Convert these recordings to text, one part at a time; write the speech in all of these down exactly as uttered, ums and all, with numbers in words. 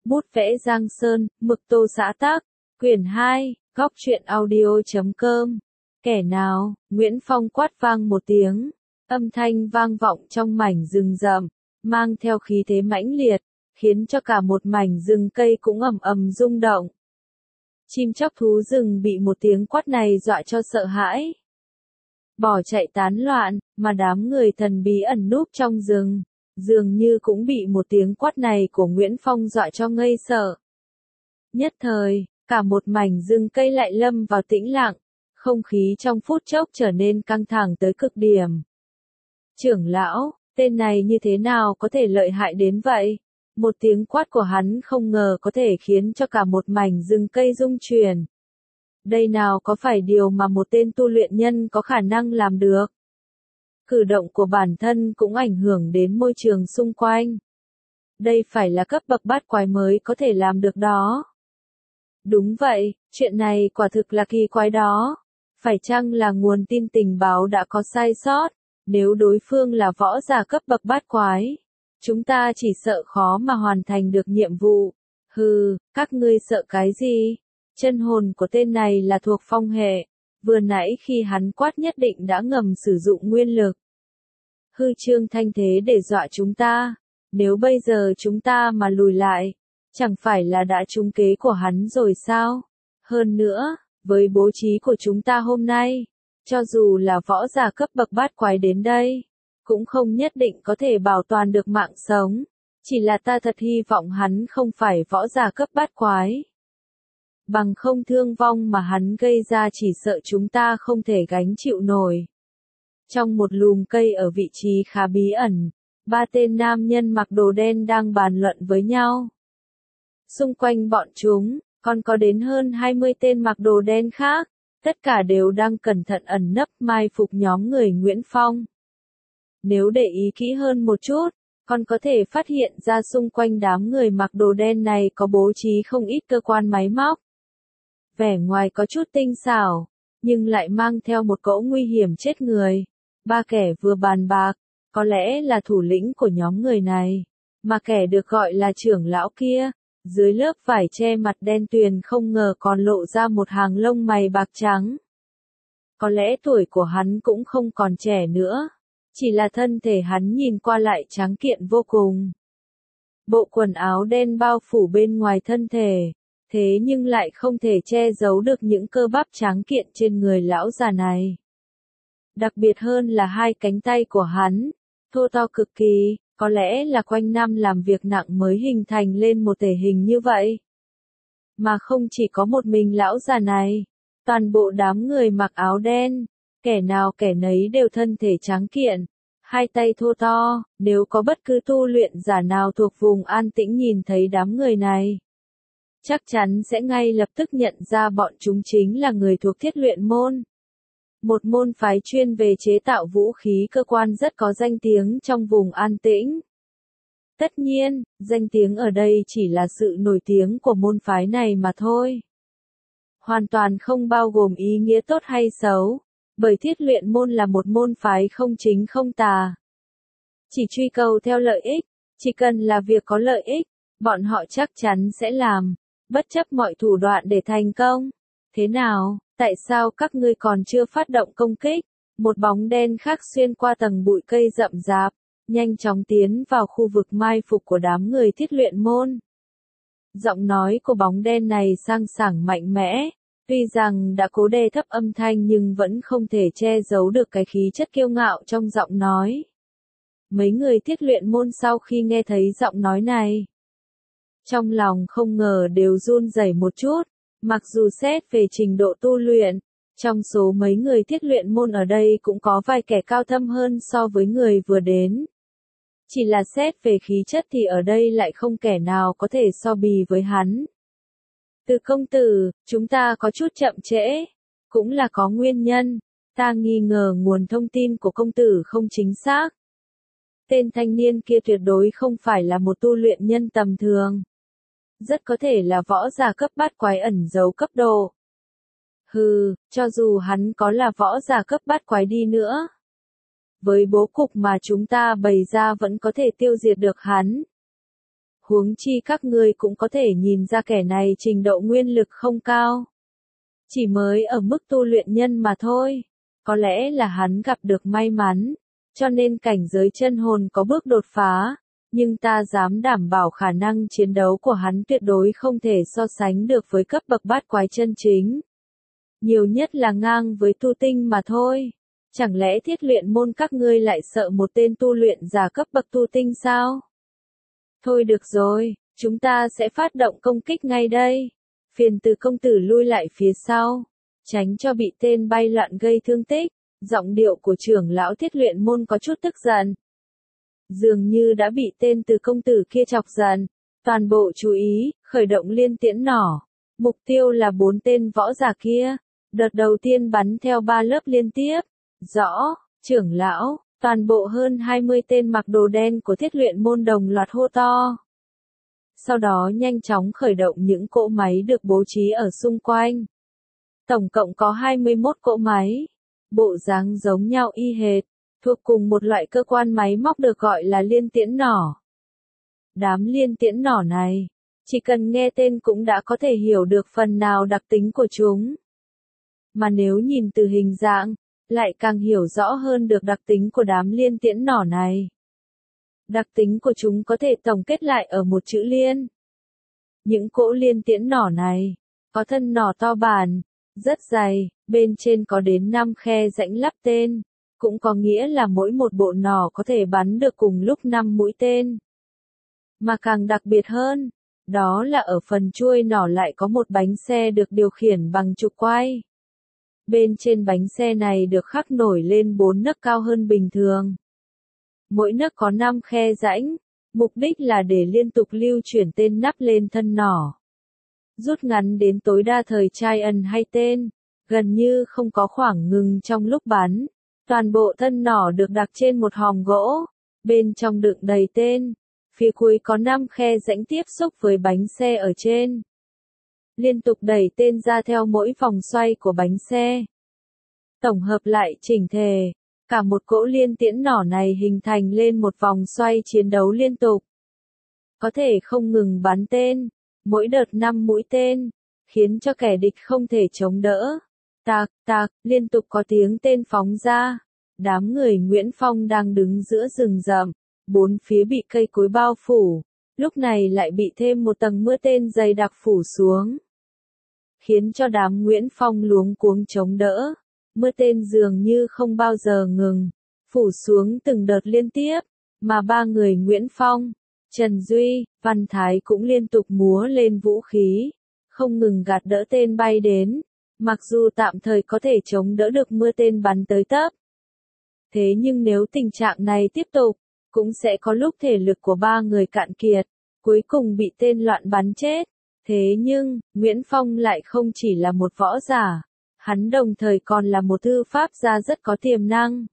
Bút vẽ Giang Sơn, mực tô xã tác, quyển hai, góc truyện audio chấm com. Kẻ nào, Nguyễn Phong quát vang một tiếng, âm thanh vang vọng trong mảnh rừng rậm, mang theo khí thế mãnh liệt, khiến cho cả một mảnh rừng cây cũng ầm ầm rung động. Chim chóc thú rừng bị một tiếng quát này dọa cho sợ hãi, bỏ chạy tán loạn, mà đám người thần bí ẩn núp trong rừng, dường như cũng bị một tiếng quát này của Nguyễn Phong dọa cho ngây sợ. Nhất thời, cả một mảnh rừng cây lại lâm vào tĩnh lặng, không khí trong phút chốc trở nên căng thẳng tới cực điểm. Trưởng lão, tên này như thế nào có thể lợi hại đến vậy? Một tiếng quát của hắn không ngờ có thể khiến cho cả một mảnh rừng cây rung chuyển. Đây nào có phải điều mà một tên tu luyện nhân có khả năng làm được? Cử động của bản thân cũng ảnh hưởng đến môi trường xung quanh. Đây phải là cấp bậc bát quái mới có thể làm được đó. Đúng vậy, chuyện này quả thực là kỳ quái đó. Phải chăng là nguồn tin tình báo đã có sai sót? Nếu đối phương là võ giả cấp bậc bát quái, chúng ta chỉ sợ khó mà hoàn thành được nhiệm vụ. Hừ, các ngươi sợ cái gì? Chân hồn của tên này là thuộc phong hệ, vừa nãy khi hắn quát nhất định đã ngầm sử dụng nguyên lực. Hư trương thanh thế để dọa chúng ta, nếu bây giờ chúng ta mà lùi lại, chẳng phải là đã trúng kế của hắn rồi sao? Hơn nữa, với bố trí của chúng ta hôm nay, cho dù là võ giả cấp bậc bát quái đến đây, cũng không nhất định có thể bảo toàn được mạng sống. Chỉ là ta thật hy vọng hắn không phải võ giả cấp bát quái. Bằng không thương vong mà hắn gây ra chỉ sợ chúng ta không thể gánh chịu nổi. Trong một lùm cây ở vị trí khá bí ẩn, ba tên nam nhân mặc đồ đen đang bàn luận với nhau. Xung quanh bọn chúng, còn có đến hơn hai mươi tên mặc đồ đen khác, tất cả đều đang cẩn thận ẩn nấp mai phục nhóm người Nguyễn Phong. Nếu để ý kỹ hơn một chút, còn có thể phát hiện ra xung quanh đám người mặc đồ đen này có bố trí không ít cơ quan máy móc. Vẻ ngoài có chút tinh xảo, nhưng lại mang theo một cỗ nguy hiểm chết người. Ba kẻ vừa bàn bạc, có lẽ là thủ lĩnh của nhóm người này, mà kẻ được gọi là trưởng lão kia, dưới lớp vải che mặt đen tuyền không ngờ còn lộ ra một hàng lông mày bạc trắng. Có lẽ tuổi của hắn cũng không còn trẻ nữa, chỉ là thân thể hắn nhìn qua lại trắng kiện vô cùng. Bộ quần áo đen bao phủ bên ngoài thân thể, thế nhưng lại không thể che giấu được những cơ bắp trắng kiện trên người lão già này. Đặc biệt hơn là hai cánh tay của hắn, thô to cực kỳ, có lẽ là quanh năm làm việc nặng mới hình thành lên một thể hình như vậy. Mà không chỉ có một mình lão già này, toàn bộ đám người mặc áo đen, kẻ nào kẻ nấy đều thân thể trắng kiện, hai tay thô to, nếu có bất cứ tu luyện giả nào thuộc vùng an tĩnh nhìn thấy đám người này, chắc chắn sẽ ngay lập tức nhận ra bọn chúng chính là người thuộc Thiết Luyện Môn. Một môn phái chuyên về chế tạo vũ khí cơ quan rất có danh tiếng trong vùng an tĩnh. Tất nhiên, danh tiếng ở đây chỉ là sự nổi tiếng của môn phái này mà thôi. Hoàn toàn không bao gồm ý nghĩa tốt hay xấu, bởi Thiết Luyện Môn là một môn phái không chính không tà. Chỉ truy cầu theo lợi ích, chỉ cần là việc có lợi ích, bọn họ chắc chắn sẽ làm, bất chấp mọi thủ đoạn để thành công. Thế nào, tại sao các ngươi còn chưa phát động công kích? Một bóng đen khác xuyên qua tầng bụi cây rậm rạp, nhanh chóng tiến vào khu vực mai phục của đám người Thiết Luyện Môn. Giọng nói của bóng đen này sang sảng mạnh mẽ, tuy rằng đã cố đè thấp âm thanh nhưng vẫn không thể che giấu được cái khí chất kiêu ngạo trong giọng nói. Mấy người Thiết Luyện Môn sau khi nghe thấy giọng nói này, trong lòng không ngờ đều run rẩy một chút. Mặc dù xét về trình độ tu luyện, trong số mấy người Thiết Luyện Môn ở đây cũng có vài kẻ cao thâm hơn so với người vừa đến. Chỉ là xét về khí chất thì ở đây lại không kẻ nào có thể so bì với hắn. Từ công tử, chúng ta có chút chậm trễ, cũng là có nguyên nhân, ta nghi ngờ nguồn thông tin của công tử không chính xác. Tên thanh niên kia tuyệt đối không phải là một tu luyện nhân tầm thường. Rất có thể là võ giả cấp bát quái ẩn giấu cấp độ. Hừ, cho dù hắn có là võ giả cấp bát quái đi nữa, với bố cục mà chúng ta bày ra vẫn có thể tiêu diệt được hắn. Huống chi các ngươi cũng có thể nhìn ra kẻ này trình độ nguyên lực không cao. Chỉ mới ở mức tu luyện nhân mà thôi. Có lẽ là hắn gặp được may mắn, cho nên cảnh giới chân hồn có bước đột phá, nhưng ta dám đảm bảo khả năng chiến đấu của hắn tuyệt đối không thể so sánh được với cấp bậc bát quái chân chính. Nhiều nhất là ngang với tu tinh mà thôi. Chẳng lẽ thiết luyện môn các ngươi lại sợ một tên tu luyện giả cấp bậc tu tinh sao? Thôi được rồi, chúng ta sẽ phát động công kích ngay đây. Phiền Từ công tử lui lại phía sau, tránh cho bị tên bay loạn gây thương tích. Giọng điệu của trưởng lão thiết luyện môn có chút tức giận. Dường như đã bị tên Từ công tử kia chọc giận. Toàn bộ chú ý, khởi động liên tiễn nỏ. Mục tiêu là bốn tên võ giả kia. Đợt đầu tiên bắn theo ba lớp liên tiếp. Rõ, trưởng lão, toàn bộ hơn hai mươi tên mặc đồ đen của thiết luyện môn đồng loạt hô to. Sau đó nhanh chóng khởi động những cỗ máy được bố trí ở xung quanh. Tổng cộng có hai mươi mốt cỗ máy. Bộ dáng giống nhau y hệt, thuộc cùng một loại cơ quan máy móc được gọi là liên tiễn nỏ. Đám liên tiễn nỏ này, chỉ cần nghe tên cũng đã có thể hiểu được phần nào đặc tính của chúng. Mà nếu nhìn từ hình dạng, lại càng hiểu rõ hơn được đặc tính của đám liên tiễn nỏ này. Đặc tính của chúng có thể tổng kết lại ở một chữ liên. Những cỗ liên tiễn nỏ này, có thân nỏ to bản, rất dày, bên trên có đến năm khe rãnh lắp tên, cũng có nghĩa là mỗi một bộ nỏ có thể bắn được cùng lúc năm mũi tên. Mà càng đặc biệt hơn, đó là ở phần chuôi nỏ lại có một bánh xe được điều khiển bằng trục quay. Bên trên bánh xe này được khắc nổi lên bốn nấc cao hơn bình thường. Mỗi nấc có năm khe rãnh, mục đích là để liên tục lưu chuyển tên nắp lên thân nỏ. Rút ngắn đến tối đa thời trai ẩn hay tên, gần như không có khoảng ngừng trong lúc bắn. Toàn bộ thân nỏ được đặt trên một hòm gỗ, bên trong đựng đầy tên, phía cuối có năm khe rãnh tiếp xúc với bánh xe ở trên. Liên tục đẩy tên ra theo mỗi vòng xoay của bánh xe. Tổng hợp lại chỉnh thể, cả một cỗ liên tiễn nỏ này hình thành lên một vòng xoay chiến đấu liên tục. Có thể không ngừng bắn tên, mỗi đợt năm mũi tên, khiến cho kẻ địch không thể chống đỡ. Tạc, tạc, liên tục có tiếng tên phóng ra. Đám người Nguyễn Phong đang đứng giữa rừng rậm, bốn phía bị cây cối bao phủ, lúc này lại bị thêm một tầng mưa tên dày đặc phủ xuống. Khiến cho đám Nguyễn Phong luống cuống chống đỡ, mưa tên dường như không bao giờ ngừng, phủ xuống từng đợt liên tiếp, mà ba người Nguyễn Phong, Trần Duy, Văn Thái cũng liên tục múa lên vũ khí, không ngừng gạt đỡ tên bay đến, mặc dù tạm thời có thể chống đỡ được mưa tên bắn tới tấp. Thế nhưng nếu tình trạng này tiếp tục, cũng sẽ có lúc thể lực của ba người cạn kiệt, cuối cùng bị tên loạn bắn chết. Thế nhưng, Nguyễn Phong lại không chỉ là một võ giả, hắn đồng thời còn là một thư pháp gia rất có tiềm năng.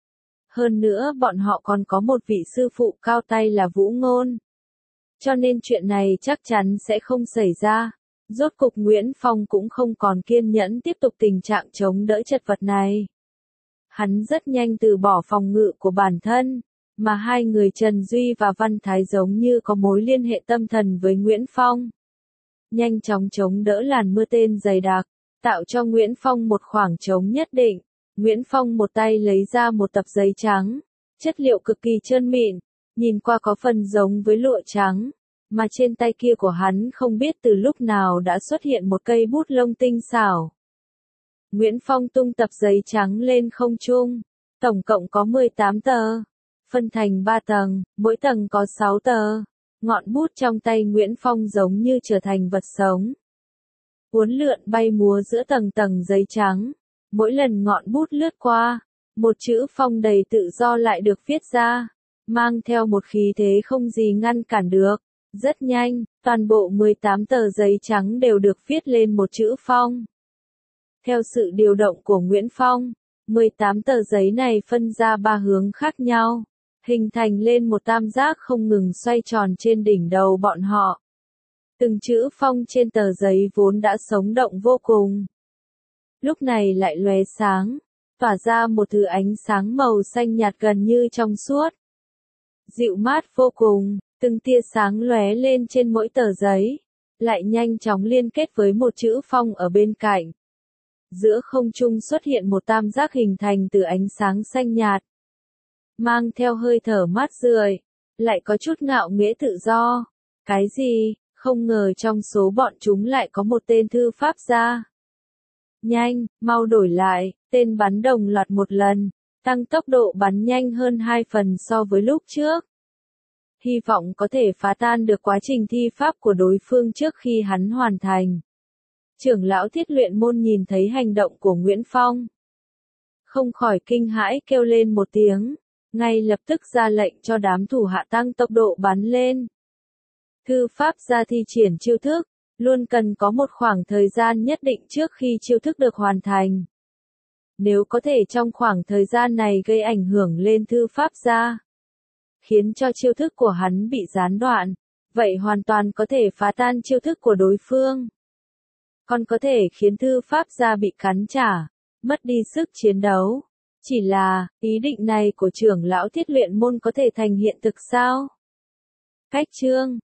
Hơn nữa bọn họ còn có một vị sư phụ cao tay là Vũ Ngôn. Cho nên chuyện này chắc chắn sẽ không xảy ra. Rốt cục Nguyễn Phong cũng không còn kiên nhẫn tiếp tục tình trạng chống đỡ chật vật này. Hắn rất nhanh từ bỏ phòng ngự của bản thân, mà hai người Trần Duy và Văn Thái giống như có mối liên hệ tâm thần với Nguyễn Phong. Nhanh chóng chống đỡ làn mưa tên dày đặc, tạo cho Nguyễn Phong một khoảng trống nhất định. Nguyễn Phong một tay lấy ra một tập giấy trắng, chất liệu cực kỳ trơn mịn, nhìn qua có phần giống với lụa trắng, mà trên tay kia của hắn không biết từ lúc nào đã xuất hiện một cây bút lông tinh xảo. Nguyễn Phong tung tập giấy trắng lên không trung, tổng cộng có mười tám tờ, phân thành ba tầng, mỗi tầng có sáu tờ. Ngọn bút trong tay Nguyễn Phong giống như trở thành vật sống. Uốn lượn bay múa giữa tầng tầng giấy trắng. Mỗi lần ngọn bút lướt qua, một chữ phong đầy tự do lại được viết ra, mang theo một khí thế không gì ngăn cản được. Rất nhanh, toàn bộ mười tám tờ giấy trắng đều được viết lên một chữ phong. Theo sự điều động của Nguyễn Phong, mười tám tờ giấy này phân ra ba hướng khác nhau, hình thành lên một tam giác không ngừng xoay tròn trên đỉnh đầu bọn họ. Từng chữ phong trên tờ giấy vốn đã sống động vô cùng, lúc này lại lóe sáng, tỏa ra một thứ ánh sáng màu xanh nhạt gần như trong suốt. Dịu mát vô cùng, Từng tia sáng lóe lên trên mỗi tờ giấy, lại nhanh chóng liên kết với một chữ phong ở bên cạnh. Giữa không trung xuất hiện một tam giác hình thành từ ánh sáng xanh nhạt, mang theo hơi thở mát rượi, lại có chút ngạo nghễ tự do. Cái gì? Không ngờ trong số bọn chúng lại có một tên thư pháp gia. Nhanh, mau đổi lại, tên bắn đồng loạt một lần, tăng tốc độ bắn nhanh hơn hai phần so với lúc trước. Hy vọng có thể phá tan được quá trình thi pháp của đối phương trước khi hắn hoàn thành. Trưởng lão Thiết Luyện Môn nhìn thấy hành động của Nguyễn Phong, không khỏi kinh hãi kêu lên một tiếng, ngay lập tức ra lệnh cho đám thủ hạ tăng tốc độ bắn lên. Thư pháp gia thi triển chiêu thức, luôn cần có một khoảng thời gian nhất định trước khi chiêu thức được hoàn thành. Nếu có thể trong khoảng thời gian này gây ảnh hưởng lên thư pháp gia, khiến cho chiêu thức của hắn bị gián đoạn, vậy hoàn toàn có thể phá tan chiêu thức của đối phương. Còn có thể khiến thư pháp gia bị cắn trả, mất đi sức chiến đấu. Chỉ là, ý định này của trưởng lão Thiết Luyện Môn có thể thành hiện thực sao? Cách chương